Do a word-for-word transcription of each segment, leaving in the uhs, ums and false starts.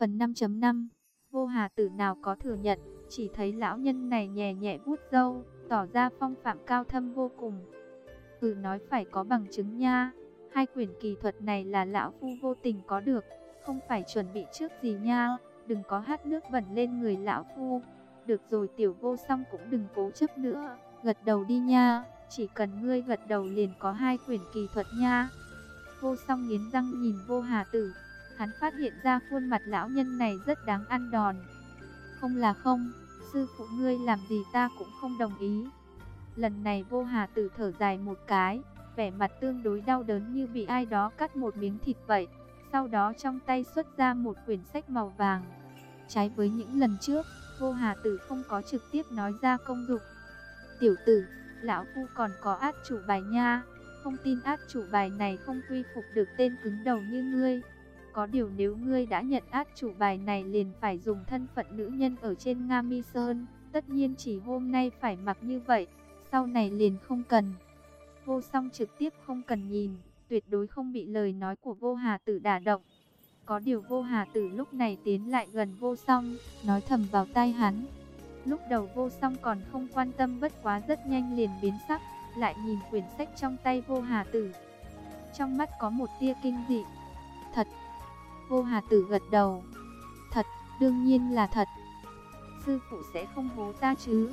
Phần năm chấm năm. Vô Hà Tử nào có thừa nhận, chỉ thấy lão nhân này nhẹ nhẹ vuốt râu, tỏ ra phong phạm cao thâm vô cùng. Ừ, nói phải có bằng chứng nha. Hai quyển kỳ thuật này là lão phu vô tình có được, không phải chuẩn bị trước gì nha. Đừng có hát nước bẩn lên người lão phu. Được rồi, Tiểu Vô Song cũng đừng cố chấp nữa, gật đầu đi nha. Chỉ cần ngươi gật đầu liền có hai quyển kỳ thuật nha. Vô Song nghiến răng nhìn Vô Hà Tử. Hắn phát hiện ra khuôn mặt lão nhân này rất đáng ăn đòn. Không là không, sư phụ ngươi làm gì ta cũng không đồng ý. Lần này Vô Hà Tử thở dài một cái, vẻ mặt tương đối đau đớn như bị ai đó cắt một miếng thịt vậy. Sau đó trong tay xuất ra một quyển sách màu vàng. Trái với những lần trước, Vô Hà Tử không có trực tiếp nói ra công dụng. Tiểu tử, lão phu còn có át chủ bài nha. Không tin át chủ bài này không quy phục được tên cứng đầu như ngươi. Có điều nếu ngươi đã nhận át chủ bài này liền phải dùng thân phận nữ nhân ở trên Nga Mi Sơn. Tất nhiên chỉ hôm nay phải mặc như vậy, sau này liền không cần. Vô Song trực tiếp không cần nhìn, tuyệt đối không bị lời nói của Vô Hà Tử đả động. Có điều Vô Hà Tử lúc này tiến lại gần Vô Song, nói thầm vào tai hắn. Lúc đầu Vô Song còn không quan tâm, bất quá rất nhanh liền biến sắc, lại nhìn quyển sách trong tay Vô Hà Tử. Trong mắt có một tia kinh dị. Thật. Vô Hà Tử gật đầu. Thật, đương nhiên là thật. Sư phụ sẽ không hố ta chứ?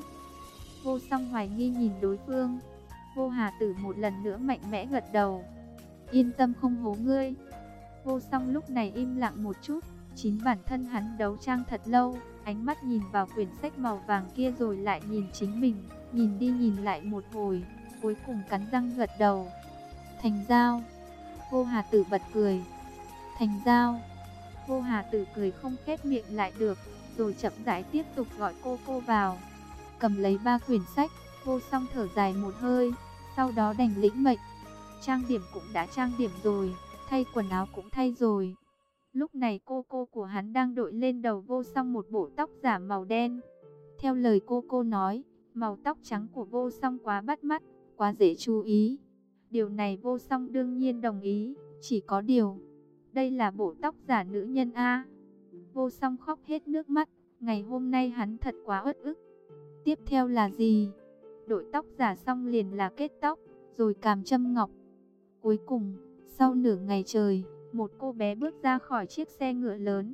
Vô Song hoài nghi nhìn đối phương. Vô Hà Tử một lần nữa mạnh mẽ gật đầu. Yên tâm, không hố ngươi. Vô Song lúc này im lặng một chút. Chính bản thân hắn đấu trang thật lâu, ánh mắt nhìn vào quyển sách màu vàng kia rồi lại nhìn chính mình, nhìn đi nhìn lại một hồi, cuối cùng cắn răng gật đầu. Thành giao. Vô Hà Tử bật cười. Thành giao. Vô Hà Tử cười không khép miệng lại được, rồi chậm rãi tiếp tục gọi cô cô vào. Cầm lấy ba quyển sách, Vô Song thở dài một hơi, sau đó đành lĩnh mệnh. Trang điểm cũng đã trang điểm rồi, thay quần áo cũng thay rồi. Lúc này cô cô của hắn đang đội lên đầu Vô Song một bộ tóc giả màu đen. Theo lời cô cô nói, màu tóc trắng của Vô Song quá bắt mắt, quá dễ chú ý. Điều này Vô Song đương nhiên đồng ý, chỉ có điều, đây là bộ tóc giả nữ nhân a. Vô Song khóc hết nước mắt, ngày hôm nay hắn thật quá uất ức. Tiếp theo là gì? Đội tóc giả xong liền là kết tóc, rồi càm châm ngọc. Cuối cùng, sau nửa ngày trời, một cô bé bước ra khỏi chiếc xe ngựa lớn.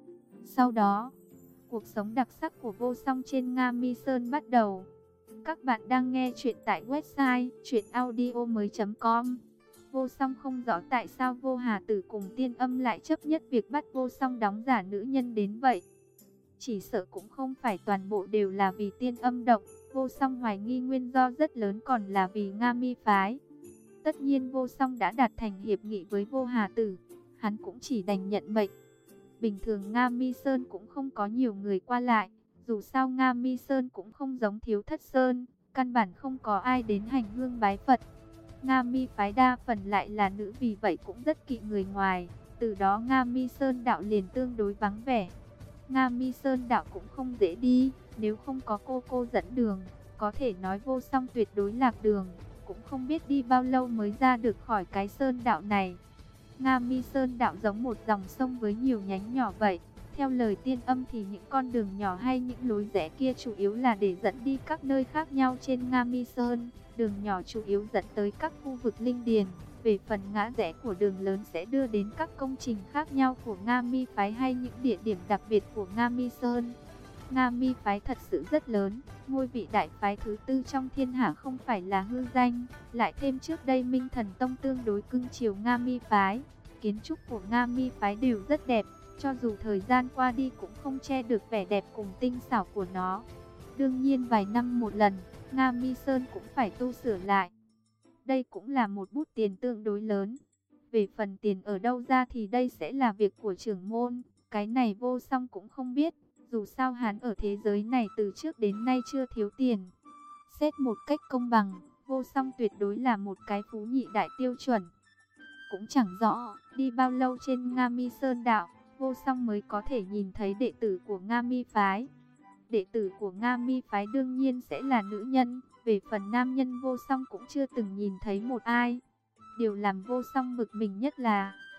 Sau đó, cuộc sống đặc sắc của Vô Song trên Nga Mi Sơn bắt đầu. Các bạn đang nghe chuyện tại website truyện audio mới chấm com. Vô Song không rõ tại sao Vô Hà Tử cùng Tiên Âm lại chấp nhất việc bắt Vô Song đóng giả nữ nhân đến vậy. Chỉ sợ cũng không phải toàn bộ đều là vì Tiên Âm độc. Vô Song hoài nghi nguyên do rất lớn còn là vì Nga Mi phái. Tất nhiên Vô Song đã đạt thành hiệp nghị với Vô Hà Tử, hắn cũng chỉ đành nhận mệnh. Bình thường Nga Mi Sơn cũng không có nhiều người qua lại, dù sao Nga Mi Sơn cũng không giống Thiếu Thất Sơn, căn bản không có ai đến hành hương bái Phật. Nga Mi phái đa phần lại là nữ, vì vậy cũng rất kỵ người ngoài, từ đó Nga Mi Sơn đạo liền tương đối vắng vẻ. Nga Mi Sơn đạo cũng không dễ đi, nếu không có cô cô dẫn đường, có thể nói Vô Song tuyệt đối lạc đường, cũng không biết đi bao lâu mới ra được khỏi cái sơn đạo này. Nga Mi Sơn đạo giống một dòng sông với nhiều nhánh nhỏ vậy. Theo lời Tiên Âm thì những con đường nhỏ hay những lối rẽ kia chủ yếu là để dẫn đi các nơi khác nhau trên Nga Mi Sơn. Đường nhỏ chủ yếu dẫn tới các khu vực linh điền. Về phần ngã rẽ của đường lớn sẽ đưa đến các công trình khác nhau của Nga Mi phái hay những địa điểm đặc biệt của Nga Mi Sơn. Nga Mi phái thật sự rất lớn, ngôi vị đại phái thứ tư trong thiên hạ không phải là hư danh, lại thêm trước đây Minh Thần Tông tương đối cưng chiều Nga Mi phái, kiến trúc của Nga Mi phái đều rất đẹp, cho dù thời gian qua đi cũng không che được vẻ đẹp cùng tinh xảo của nó. Đương nhiên vài năm một lần, Nga Mi Sơn cũng phải tu sửa lại. Đây cũng là một bút tiền tương đối lớn. Về phần tiền ở đâu ra thì đây sẽ là việc của trưởng môn, cái này Vô Song cũng không biết. Dù sao hắn ở thế giới này từ trước đến nay chưa thiếu tiền. Xét một cách công bằng, Vô Song tuyệt đối là một cái phú nhị đại tiêu chuẩn. Cũng chẳng rõ đi bao lâu trên Nga Mi Sơn đạo, Vô Song mới có thể nhìn thấy đệ tử của Nga Mi phái. Đệ tử của Nga Mi phái đương nhiên sẽ là nữ nhân, về phần nam nhân Vô Song cũng chưa từng nhìn thấy một ai. Điều làm Vô Song bực mình nhất là,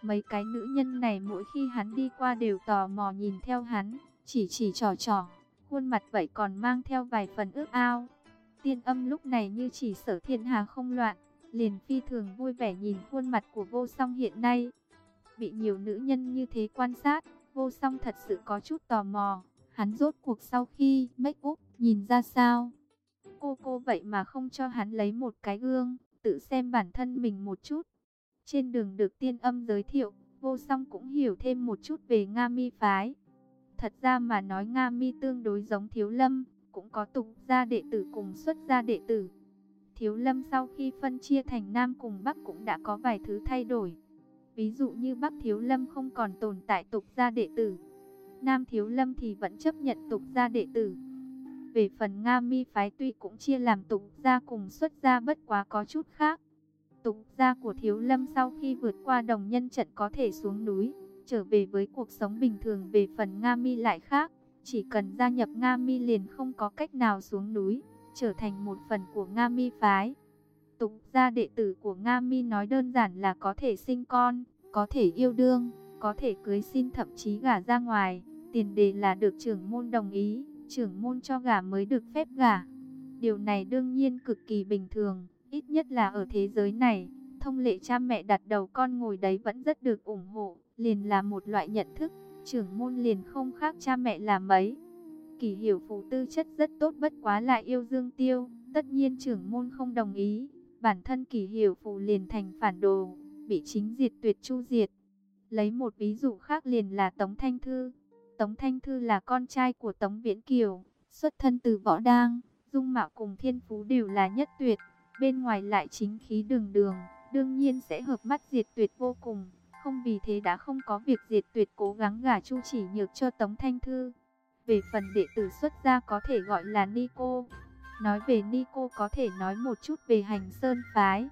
Mấy cái nữ nhân này mỗi khi hắn đi qua đều tò mò nhìn theo hắn, chỉ chỉ trò trò, khuôn mặt vậy còn mang theo vài phần ước ao. Tiên Âm lúc này như chỉ sở thiên hà không loạn, liền phi thường vui vẻ nhìn khuôn mặt của Vô Song hiện nay. Bị nhiều nữ nhân như thế quan sát, Vô Song thật sự có chút tò mò, hắn rốt cuộc sau khi make up nhìn ra sao. Cô cô vậy mà không cho hắn lấy một cái gương, tự xem bản thân mình một chút. Trên đường được Tiên Âm giới thiệu, Vô Song cũng hiểu thêm một chút về Nga Mi phái. Thật ra mà nói Nga Mi tương đối giống Thiếu Lâm, cũng có tục gia đệ tử cùng xuất gia đệ tử. Thiếu Lâm sau khi phân chia thành Nam cùng Bắc cũng đã có vài thứ thay đổi. Ví dụ như Bắc Thiếu Lâm không còn tồn tại tục gia đệ tử, Nam Thiếu Lâm thì vẫn chấp nhận tục gia đệ tử. Về phần Nga Mi phái tuy cũng chia làm tục gia cùng xuất gia, bất quá có chút khác. Tục gia của Thiếu Lâm sau khi vượt qua đồng nhân trận có thể xuống núi, trở về với cuộc sống bình thường. Về phần Nga Mi lại khác, chỉ cần gia nhập Nga Mi liền không có cách nào xuống núi, trở thành một phần của Nga Mi phái. Tục gia đệ tử của Nga Mi nói đơn giản là có thể sinh con, có thể yêu đương, có thể cưới xin, thậm chí gả ra ngoài. Tiền đề là được trưởng môn đồng ý, trưởng môn cho gả mới được phép gả. Điều này đương nhiên cực kỳ bình thường, ít nhất là ở thế giới này. Thông lệ cha mẹ đặt đầu con ngồi đấy vẫn rất được ủng hộ, liền là một loại nhận thức, trưởng môn liền không khác cha mẹ là mấy. Kỷ Hiểu Phù tư chất rất tốt, bất quá lại yêu Dương Tiêu, tất nhiên trưởng môn không đồng ý. Bản thân Kỷ Hiểu Phù liền thành phản đồ, bị chính diệt tuyệt chu diệt. Lấy một ví dụ khác liền là Tống Thanh Thư. Tống Thanh Thư là con trai của Tống Viễn Kiều, xuất thân từ võ đang, dung mạo cùng thiên phú đều là nhất tuyệt, bên ngoài lại chính khí đường đường, đương nhiên sẽ hợp mắt Diệt Tuyệt vô cùng. Không vì thế đã không có việc Diệt Tuyệt cố gắng gả Chu Chỉ Nhược cho Tống Thanh Thư. Về phần đệ tử xuất gia có thể gọi là Ni Cô. Nói về Ni Cô có thể nói một chút về Hành Sơn phái.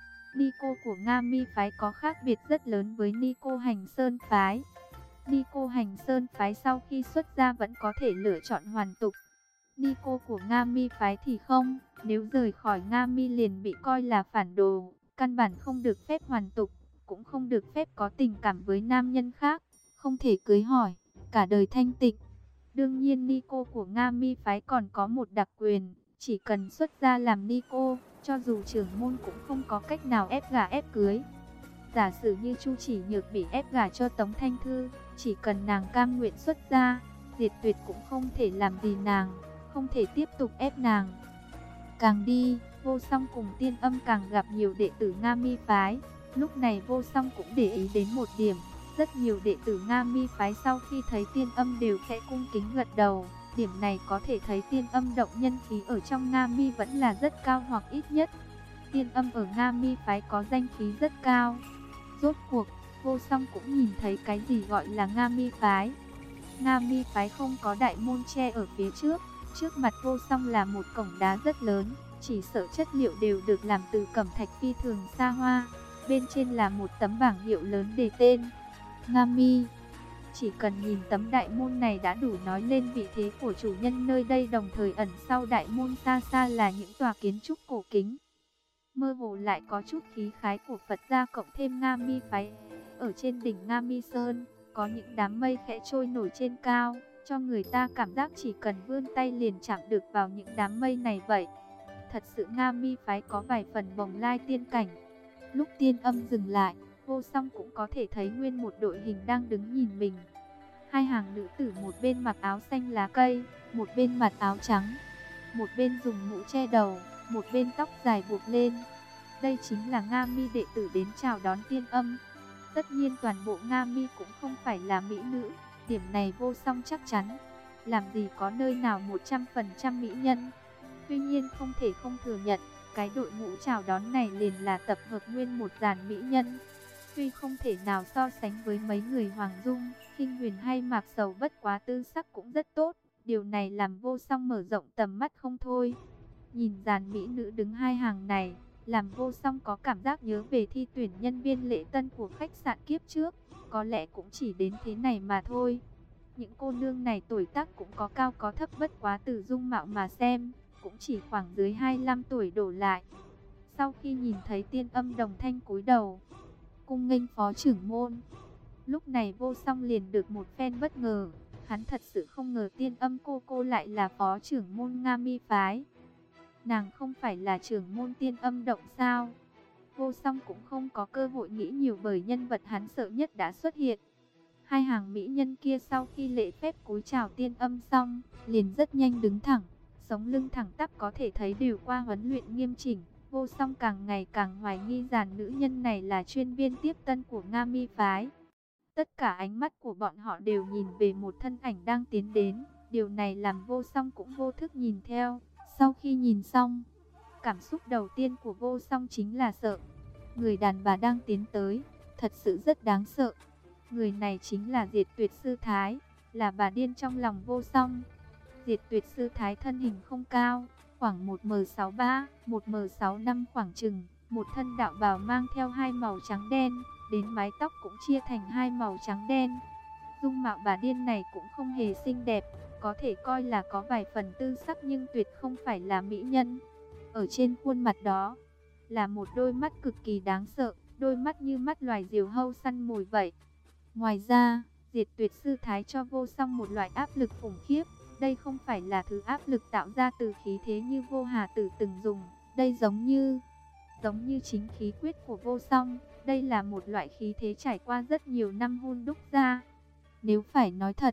Ni Cô của Nga Mi phái có khác biệt rất lớn với Ni Cô Hành Sơn phái. Ni Cô Hành Sơn phái sau khi xuất gia vẫn có thể lựa chọn hoàn tục. Ni Cô của Nga Mi phái thì không, nếu rời khỏi Nga Mi liền bị coi là phản đồ, căn bản không được phép hoàn tục, cũng không được phép có tình cảm với nam nhân khác, không thể cưới hỏi, cả đời thanh tịnh. Đương nhiên Ni Cô của Nga Mi phái còn có một đặc quyền, chỉ cần xuất gia làm Ni Cô, cho dù trưởng môn cũng không có cách nào ép gả ép cưới. Giả sử như Chu Chỉ Nhược bị ép gả cho Tống Thanh Thư, chỉ cần nàng cam nguyện xuất gia, Diệt Tuyệt cũng không thể làm gì nàng, không thể tiếp tục ép nàng. Càng đi, Vô Song cùng Tiên Âm càng gặp nhiều đệ tử Nga Mi phái. Lúc này Vô Song cũng để ý đến một điểm, rất nhiều đệ tử Nga Mi phái sau khi thấy Tiên Âm đều khẽ cung kính gật đầu. Điểm này có thể thấy Tiên Âm động nhân khí ở trong Nga Mi vẫn là rất cao, hoặc ít nhất Tiên Âm ở Nga Mi phái có danh khí rất cao. Rốt cuộc, Vô Song cũng nhìn thấy cái gì gọi là Nga Mi phái. Nga Mi phái không có đại môn che ở phía trước, trước mặt Vô Song là một cổng đá rất lớn, chỉ sợ chất liệu đều được làm từ cẩm thạch phi thường xa hoa. Bên trên là một tấm bảng hiệu lớn đề tên Nga Mi. Chỉ cần nhìn tấm đại môn này đã đủ nói lên vị thế của chủ nhân nơi đây, đồng thời ẩn sau đại môn xa xa là những tòa kiến trúc cổ kính. Mơ hồ lại có chút khí khái của Phật gia cộng thêm Nga Mi phái. Ở trên đỉnh Nga Mi Sơn, có những đám mây khẽ trôi nổi trên cao, cho người ta cảm giác chỉ cần vươn tay liền chạm được vào những đám mây này vậy. Thật sự Nga Mi phái có vài phần bồng lai tiên cảnh. Lúc Tiên Âm dừng lại, Vô Song cũng có thể thấy nguyên một đội hình đang đứng nhìn mình. Hai hàng nữ tử, một bên mặc áo xanh lá cây, một bên mặc áo trắng, một bên dùng mũ che đầu, một bên tóc dài buộc lên. Đây chính là Nga Mi đệ tử đến chào đón Tiên Âm. Tất nhiên toàn bộ Nga Mi cũng không phải là mỹ nữ, điểm này Vô Song chắc chắn. Làm gì có nơi nào một trăm phần trăm mỹ nhân. Tuy nhiên không thể không thừa nhận, cái đội ngũ chào đón này liền là tập hợp nguyên một dàn mỹ nhân. Tuy không thể nào so sánh với mấy người Hoàng Dung, Kinh Huyền hay Mạc Sầu, bất quá tư sắc cũng rất tốt. Điều này làm Vô Song mở rộng tầm mắt không thôi. Nhìn dàn mỹ nữ đứng hai hàng này, làm Vô Song có cảm giác nhớ về thi tuyển nhân viên lễ tân của khách sạn kiếp trước. Có lẽ cũng chỉ đến thế này mà thôi. Những cô nương này tuổi tác cũng có cao có thấp, bất quá từ dung mạo mà xem, cũng chỉ khoảng dưới hai mươi lăm tuổi đổ lại. Sau khi nhìn thấy Tiên Âm đồng thanh cúi đầu, cung nghênh phó trưởng môn. Lúc này Vô Song liền được một phen bất ngờ, hắn thật sự không ngờ Tiên Âm cô cô lại là phó trưởng môn Nga Mi phái. Nàng không phải là trưởng môn Tiên Âm động sao? Vô Song cũng không có cơ hội nghĩ nhiều bởi nhân vật hắn sợ nhất đã xuất hiện. Hai hàng mỹ nhân kia sau khi lễ phép cúi chào Tiên Âm xong, liền rất nhanh đứng thẳng, sống lưng thẳng tắp có thể thấy đều qua huấn luyện nghiêm chỉnh. Vô Song càng ngày càng hoài nghi dàn nữ nhân này là chuyên viên tiếp tân của Nga Mi phái. Tất cả ánh mắt của bọn họ đều nhìn về một thân ảnh đang tiến đến, điều này làm Vô Song cũng vô thức nhìn theo. Sau khi nhìn xong, cảm xúc đầu tiên của Vô Song chính là sợ. Người đàn bà đang tiến tới, thật sự rất đáng sợ. Người này chính là Diệt Tuyệt Sư Thái, là bà điên trong lòng Vô Song. Diệt Tuyệt Sư Thái thân hình không cao, khoảng một mét sáu mươi ba, một mét sáu mươi lăm khoảng chừng, một thân đạo bào mang theo hai màu trắng đen, đến mái tóc cũng chia thành hai màu trắng đen. Dung mạo bà điên này cũng không hề xinh đẹp, có thể coi là có vài phần tư sắc nhưng tuyệt không phải là mỹ nhân. Ở trên khuôn mặt đó là một đôi mắt cực kỳ đáng sợ, đôi mắt như mắt loài diều hâu săn mồi vậy. Ngoài ra, Diệt Tuyệt Sư Thái cho Vô Song một loại áp lực khủng khiếp. Đây không phải là thứ áp lực tạo ra từ khí thế như Vô Hà Tử từng dùng. Đây giống như, giống như chính khí quyết của Vô Song. Đây là một loại khí thế trải qua rất nhiều năm hun đúc ra. Nếu phải nói thật,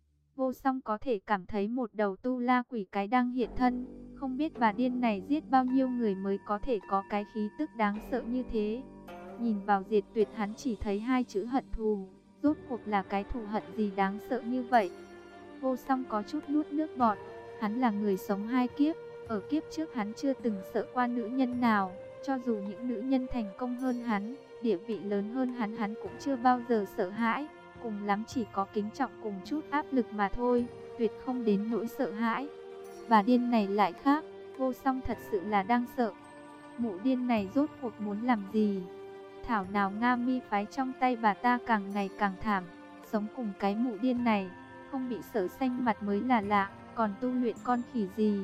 Vô Song có thể cảm thấy một đầu tu la quỷ cái đang hiện thân. Không biết bà điên này giết bao nhiêu người mới có thể có cái khí tức đáng sợ như thế. Nhìn vào Diệt Tuyệt hắn chỉ thấy hai chữ hận thù. Rốt cuộc là cái thù hận gì đáng sợ như vậy? Vô Song có chút nuốt nước bọt. Hắn là người sống hai kiếp. Ở kiếp trước hắn chưa từng sợ qua nữ nhân nào. Cho dù những nữ nhân thành công hơn hắn, địa vị lớn hơn hắn, hắn cũng chưa bao giờ sợ hãi. Cùng lắm chỉ có kính trọng cùng chút áp lực mà thôi, tuyệt không đến nỗi sợ hãi. Bà điên này lại khác, Vô Song thật sự là đang sợ. Mụ điên này rốt cuộc muốn làm gì? Thảo nào Nga Mi phái trong tay bà ta càng ngày càng thảm. Sống cùng cái mụ điên này, không bị sợ xanh mặt mới là lạ, còn tu luyện con khỉ gì?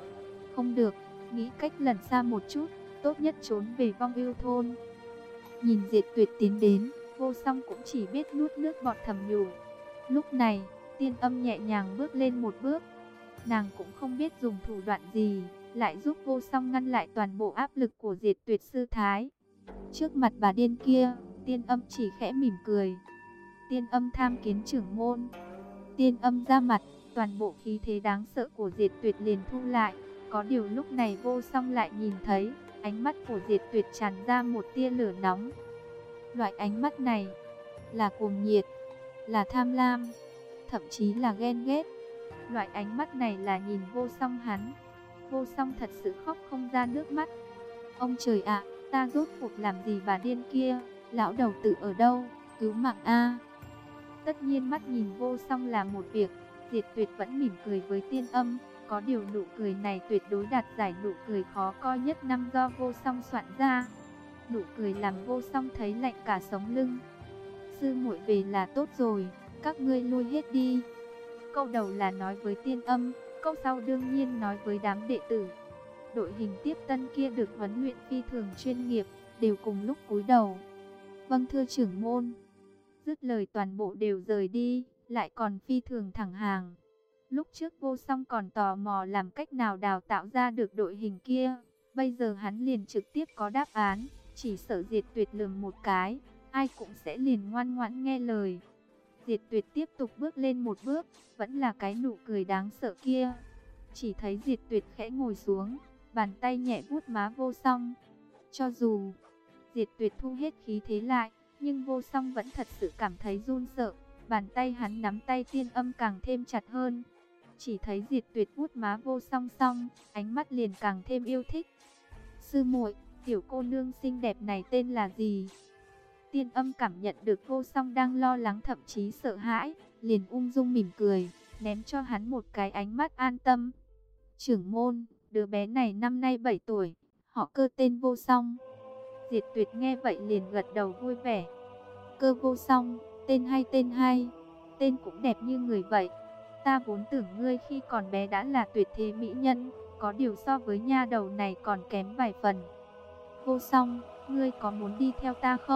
Không được, nghĩ cách lần xa một chút, tốt nhất trốn về Vong Ưu thôn. Nhìn Diệt Tuyệt tiến đến, Vô Song cũng chỉ biết nuốt nước bọt thầm nhủ. Lúc này, Tiên Âm nhẹ nhàng bước lên một bước. Nàng cũng không biết dùng thủ đoạn gì, lại giúp Vô Song ngăn lại toàn bộ áp lực của Diệt Tuyệt Sư Thái. Trước mặt bà điên kia, Tiên Âm chỉ khẽ mỉm cười. Tiên Âm tham kiến trưởng môn. Tiên Âm ra mặt, toàn bộ khí thế đáng sợ của Diệt Tuyệt liền thu lại. Có điều lúc này Vô Song lại nhìn thấy, ánh mắt của Diệt Tuyệt tràn ra một tia lửa nóng. Loại ánh mắt này là cuồng nhiệt, là tham lam, thậm chí là ghen ghét. Loại ánh mắt này là nhìn Vô Song hắn. Vô Song thật sự khóc không ra nước mắt. Ông trời ạ, ta rốt cuộc làm gì bà điên kia? Lão đầu tử ở đâu? Cứu mạng a! Tất nhiên mắt nhìn Vô Song là một việc, Diệt Tuyệt vẫn mỉm cười với Tiên Âm. Có điều nụ cười này tuyệt đối đạt giải nụ cười khó coi nhất năm do Vô Song soạn ra. Nụ cười làm Vô Song thấy lạnh cả sống lưng. Sư muội về là tốt rồi, các ngươi lui hết đi. Câu đầu là nói với Tiên Âm, câu sau đương nhiên nói với đám đệ tử. Đội hình tiếp tân kia được huấn luyện phi thường chuyên nghiệp, đều cùng lúc cúi đầu. Vâng thưa trưởng môn. Dứt lời toàn bộ đều rời đi, lại còn phi thường thẳng hàng. Lúc trước Vô Song còn tò mò làm cách nào đào tạo ra được đội hình kia. Bây giờ hắn liền trực tiếp có đáp án. Chỉ sợ Diệt Tuyệt lườm một cái, ai cũng sẽ liền ngoan ngoãn nghe lời. Diệt Tuyệt tiếp tục bước lên một bước, vẫn là cái nụ cười đáng sợ kia. Chỉ thấy Diệt Tuyệt khẽ ngồi xuống, bàn tay nhẹ vuốt má Vô Song. Cho dù Diệt Tuyệt thu hết khí thế lại, nhưng Vô Song vẫn thật sự cảm thấy run sợ. Bàn tay hắn nắm tay Tiên Âm càng thêm chặt hơn. Chỉ thấy Diệt Tuyệt vuốt má Vô Song xong, ánh mắt liền càng thêm yêu thích. Sư muội, tiểu cô nương xinh đẹp này tên là gì? Tiên Âm cảm nhận được Vô Song đang lo lắng thậm chí sợ hãi, liền ung dung mỉm cười, ném cho hắn một cái ánh mắt an tâm. Trưởng môn, đứa bé này năm nay bảy tuổi, họ Cơ tên Vô Song. Diệt Tuyệt nghe vậy liền gật đầu vui vẻ. Cơ Vô Song, tên hay tên hay, tên cũng đẹp như người vậy. Ta vốn tưởng ngươi khi còn bé đã là tuyệt thế mỹ nhân, có điều so với nha đầu này còn kém vài phần. Vô Song, ngươi có muốn đi theo ta không?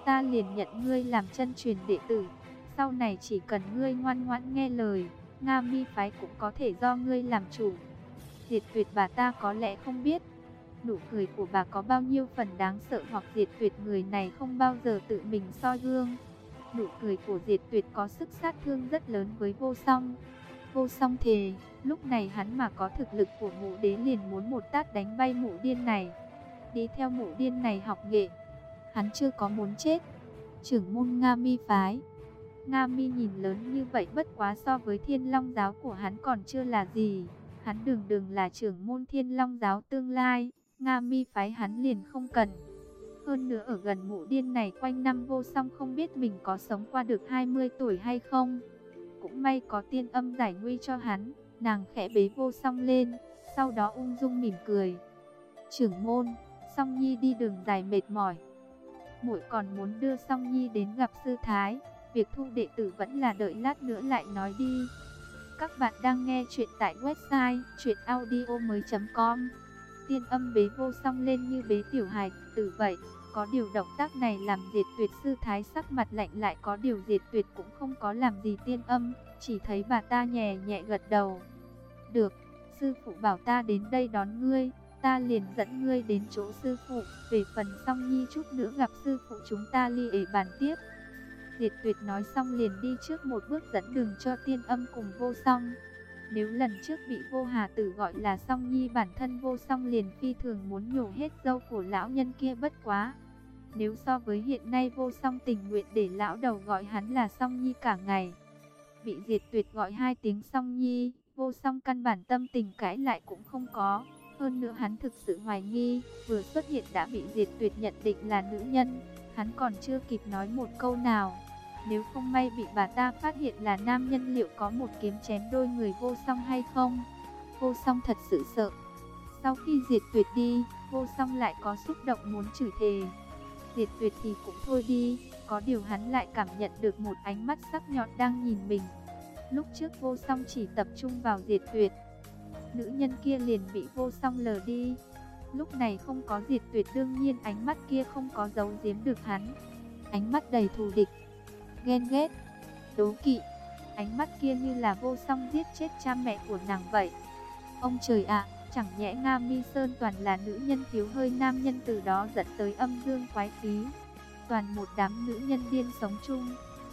ta liền nhận ngươi làm chân truyền đệ tử. Sau này chỉ cần ngươi ngoan ngoãn nghe lời, Nga Mi phái cũng có thể do ngươi làm chủ. Diệt Tuyệt bà ta có lẽ không biết, nụ cười của bà có bao nhiêu phần đáng sợ, hoặc Diệt Tuyệt người này không bao giờ tự mình soi gương. Nụ cười của Diệt Tuyệt có sức sát thương rất lớn với Vô Song. Vô Song thề, lúc này hắn mà có thực lực của Mộ Đế liền muốn một tát đánh bay mụ điên này, đi theo mụ điên này học nghệ. Hắn chưa có muốn chết. Trưởng môn Nga Mi phái. Nga Mi nhìn lớn như vậy, bất quá so với Thiên Long giáo của hắn còn chưa là gì. Hắn đường đường là trưởng môn Thiên Long giáo tương lai, Nga Mi phái hắn liền không cần. Hơn nữa ở gần mụ điên này quanh năm, Vô Song không biết mình có sống qua được hai mươi tuổi hay không. Cũng may có Tiên Âm giải nguy cho hắn. Nàng khẽ bế Vô Song lên, sau đó ung dung mỉm cười. Trưởng môn, Song Nhi đi đường dài mệt mỏi, muội còn muốn đưa Song Nhi đến gặp sư thái. Việc thu đệ tử vẫn là đợi lát nữa lại nói đi. Các bạn đang nghe chuyện tại website truyện audio mới chấm com. Tiên Âm bế Vô Song lên như bế tiểu hài tử vậy. Có điều động tác này làm Diệt Tuyệt sư thái sắc mặt lạnh lại, có điều Diệt Tuyệt cũng không có làm gì Tiên Âm, chỉ thấy bà ta nhẹ nhẹ gật đầu. Được, sư phụ bảo ta đến đây đón ngươi, ta liền dẫn ngươi đến chỗ sư phụ. Về phần Song Nhi, chút nữa gặp sư phụ chúng ta ly ể bàn tiếp. Diệt Tuyệt nói xong liền đi trước một bước dẫn đường cho Tiên Âm cùng Vô Song. Nếu lần trước bị Vô Hà Tử gọi là Song Nhi, bản thân Vô Song liền phi thường muốn nhổ hết râu của lão nhân kia, bất quá. Nếu so với hiện nay, Vô Song tình nguyện để lão đầu gọi hắn là Song Nhi cả ngày. Bị Diệt Tuyệt gọi hai tiếng Song Nhi, Vô Song căn bản tâm tình cãi lại cũng không có. Hơn nữa hắn thực sự hoài nghi, vừa xuất hiện đã bị Diệt Tuyệt nhận định là nữ nhân. Hắn còn chưa kịp nói một câu nào, nếu không may bị bà ta phát hiện là nam nhân, liệu có một kiếm chém đôi người Vô Song hay không? Vô Song thật sự sợ. Sau khi Diệt Tuyệt đi, Vô Song lại có xúc động muốn chửi thề. Diệt Tuyệt thì cũng thôi đi, có điều hắn lại cảm nhận được một ánh mắt sắc nhọn đang nhìn mình. Lúc trước Vô Song chỉ tập trung vào Diệt Tuyệt, nữ nhân kia liền bị Vô Song lờ đi. Lúc này không có Diệt Tuyệt, đương nhiên ánh mắt kia không có giấu giếm được hắn. Ánh mắt đầy thù địch, ghen ghét, đố kỵ. Ánh mắt kia như là Vô Song giết chết cha mẹ của nàng vậy. Ông trời ạ, chẳng nhẽ Nga Mi Sơn toàn là nữ nhân thiếu hơi nam nhân, từ đó dẫn tới âm dương quái khí, toàn một đám nữ nhân điên sống chung.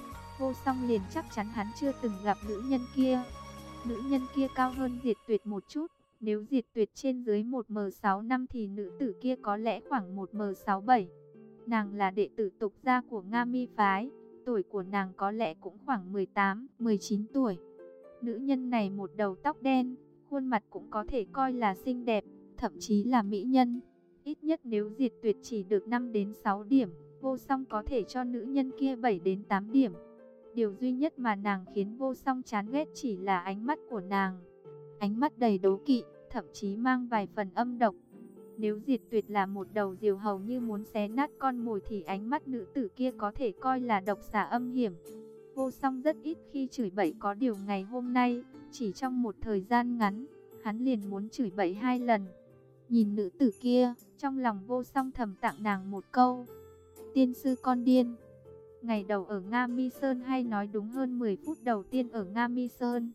Vô Song liền chắc chắn hắn chưa từng gặp nữ nhân kia. Nữ nhân kia cao hơn Diệt Tuyệt một chút. Nếu Diệt Tuyệt trên dưới một mét sáu năm thì nữ tử kia có lẽ khoảng một mét sáu bảy. Nàng là đệ tử tục gia của Nga Mi phái, tuổi của nàng có lẽ cũng khoảng mười tám, mười chín tuổi. Nữ nhân này một đầu tóc đen, khuôn mặt cũng có thể coi là xinh đẹp, thậm chí là mỹ nhân. Ít nhất nếu Diệt Tuyệt chỉ được năm đến sáu điểm, Vô Song có thể cho nữ nhân kia bảy đến tám điểm. Điều duy nhất mà nàng khiến Vô Song chán ghét chỉ là ánh mắt của nàng. Ánh mắt đầy đố kỵ, thậm chí mang vài phần âm độc. Nếu Diệt Tuyệt là một đầu diều hầu như muốn xé nát con mồi thì ánh mắt nữ tử kia có thể coi là độc xà âm hiểm. Vô Song rất ít khi chửi bậy, có điều ngày hôm nay, chỉ trong một thời gian ngắn, hắn liền muốn chửi bậy hai lần. Nhìn nữ tử kia, trong lòng Vô Song thầm tặng nàng một câu: tiên sư con điên. Ngày đầu ở Nga Mi Sơn, hay nói đúng hơn mười phút đầu tiên ở Nga Mi Sơn,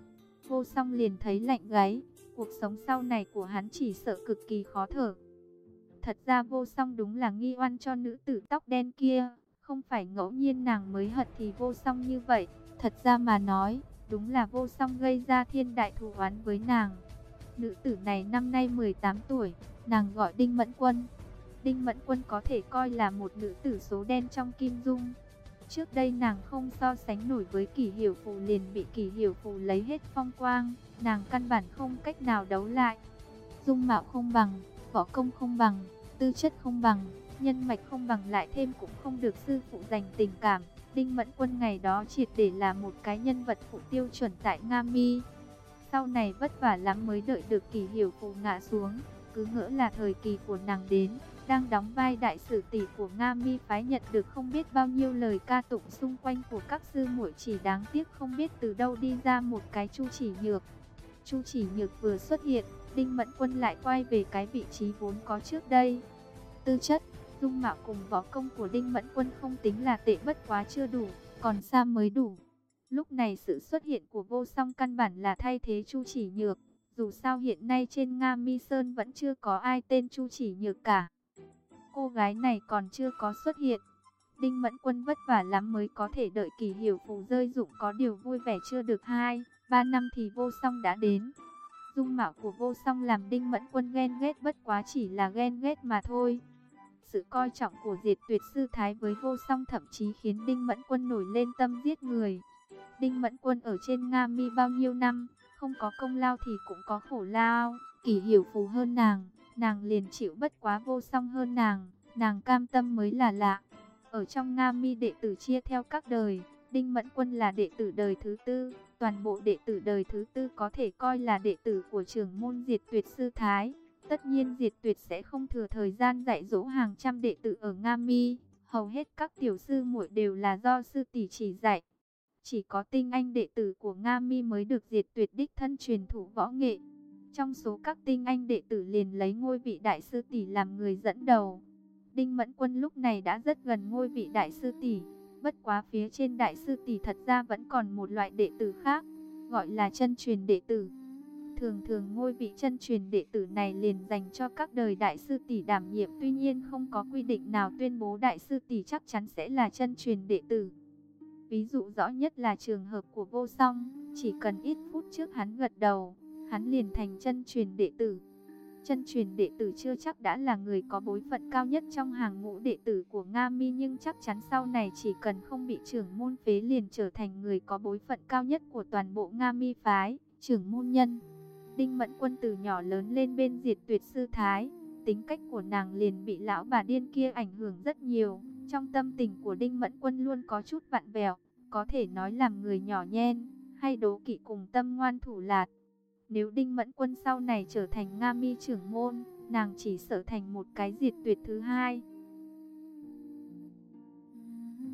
Vô Song liền thấy lạnh gáy. Cuộc sống sau này của hắn chỉ sợ cực kỳ khó thở. Thật ra Vô Song đúng là nghi oan cho nữ tử tóc đen kia. Không phải ngẫu nhiên nàng mới hận thì Vô Song như vậy. Thật ra mà nói, đúng là Vô Song gây ra thiên đại thù oán với nàng. Nữ tử này năm nay mười tám tuổi, nàng gọi Đinh Mẫn Quân. Đinh Mẫn Quân có thể coi là một nữ tử số đen trong Kim Dung. Trước đây nàng không so sánh nổi với Kỷ Hiểu Phù, liền bị Kỷ Hiểu Phù lấy hết phong quang. Nàng căn bản không cách nào đấu lại. Dung mạo không bằng, võ công không bằng, tư chất không bằng, nhân mạch không bằng, lại thêm cũng không được sư phụ dành tình cảm. Đinh Mẫn Quân ngày đó triệt để là một cái nhân vật phụ tiêu chuẩn tại Nga Mi. Sau này vất vả lắm mới đợi được Kỷ Hiểu Phù ngã xuống, cứ ngỡ là thời kỳ của nàng đến. Đang đóng vai đại sử tỷ của Nga Mi phái, nhận được không biết bao nhiêu lời ca tụng xung quanh của các sư muội, chỉ đáng tiếc không biết từ đâu đi ra một cái Chu Chỉ Nhược. Chu Chỉ Nhược vừa xuất hiện, Đinh Mẫn Quân lại quay về cái vị trí vốn có trước đây. Tư chất, Dung mạo cùng võ công của Đinh Mẫn Quân không tính là tệ, bất quá chưa đủ, còn xa mới đủ. Lúc này sự xuất hiện của Vô Song căn bản là thay thế Chu Chỉ Nhược. Dù sao hiện nay trên Nga Mi Sơn vẫn chưa có ai tên Chu Chỉ Nhược cả. Cô gái này còn chưa có xuất hiện. Đinh Mẫn Quân vất vả lắm mới có thể đợi Kỷ Hiểu Phù rơi dụng, có điều vui vẻ chưa được hai, ba năm thì Vô Song đã đến. Dung mạo của Vô Song làm Đinh Mẫn Quân ghen ghét, bất quá chỉ là ghen ghét mà thôi. Sự coi trọng của Diệt Tuyệt Sư Thái với Vô Song thậm chí khiến Đinh Mẫn Quân nổi lên tâm giết người. Đinh Mẫn Quân ở trên Nga Mi bao nhiêu năm, không có công lao thì cũng có khổ lao. Kỷ Hiểu Phù hơn nàng, nàng liền chịu, bất quá Vô Song hơn nàng, nàng cam tâm mới là lạ. Ở trong Nga Mi đệ tử chia theo các đời, Đinh Mẫn Quân là đệ tử đời thứ tư. Toàn bộ đệ tử đời thứ tư có thể coi là đệ tử của trưởng môn Diệt Tuyệt Sư Thái. Tất nhiên Diệt Tuyệt sẽ không thừa thời gian dạy dỗ hàng trăm đệ tử ở Nga Mi. Hầu hết các tiểu sư muội đều là do sư tỷ chỉ dạy. Chỉ có tinh anh đệ tử của Nga Mi mới được Diệt Tuyệt đích thân truyền thụ võ nghệ. Trong số các tinh anh đệ tử liền lấy ngôi vị đại sư tỷ làm người dẫn đầu. Đinh Mẫn Quân lúc này đã rất gần ngôi vị đại sư tỷ. Bất quá phía trên đại sư tỷ thật ra vẫn còn một loại đệ tử khác, gọi là chân truyền đệ tử. Thường thường ngôi vị chân truyền đệ tử này liền dành cho các đời đại sư tỷ đảm nhiệm, tuy nhiên không có quy định nào tuyên bố đại sư tỷ chắc chắn sẽ là chân truyền đệ tử. Ví dụ rõ nhất là trường hợp của Vô Song, chỉ cần ít phút trước hắn gật đầu, hắn liền thành chân truyền đệ tử. Chân truyền đệ tử chưa chắc đã là người có bối phận cao nhất trong hàng ngũ đệ tử của Nga Mi, nhưng chắc chắn sau này chỉ cần không bị trưởng môn phế liền trở thành người có bối phận cao nhất của toàn bộ Nga Mi phái, trưởng môn nhân. Đinh Mẫn Quân từ nhỏ lớn lên bên Diệt Tuyệt Sư Thái, tính cách của nàng liền bị lão bà điên kia ảnh hưởng rất nhiều. Trong tâm tình của Đinh Mẫn Quân luôn có chút vặn vẹo, có thể nói làm người nhỏ nhen, hay đố kỵ cùng tâm ngoan thủ lạt. Nếu Đinh Mẫn Quân sau này trở thành Nga Mi trưởng môn, nàng chỉ sợ thành một cái Diệt Tuyệt thứ hai.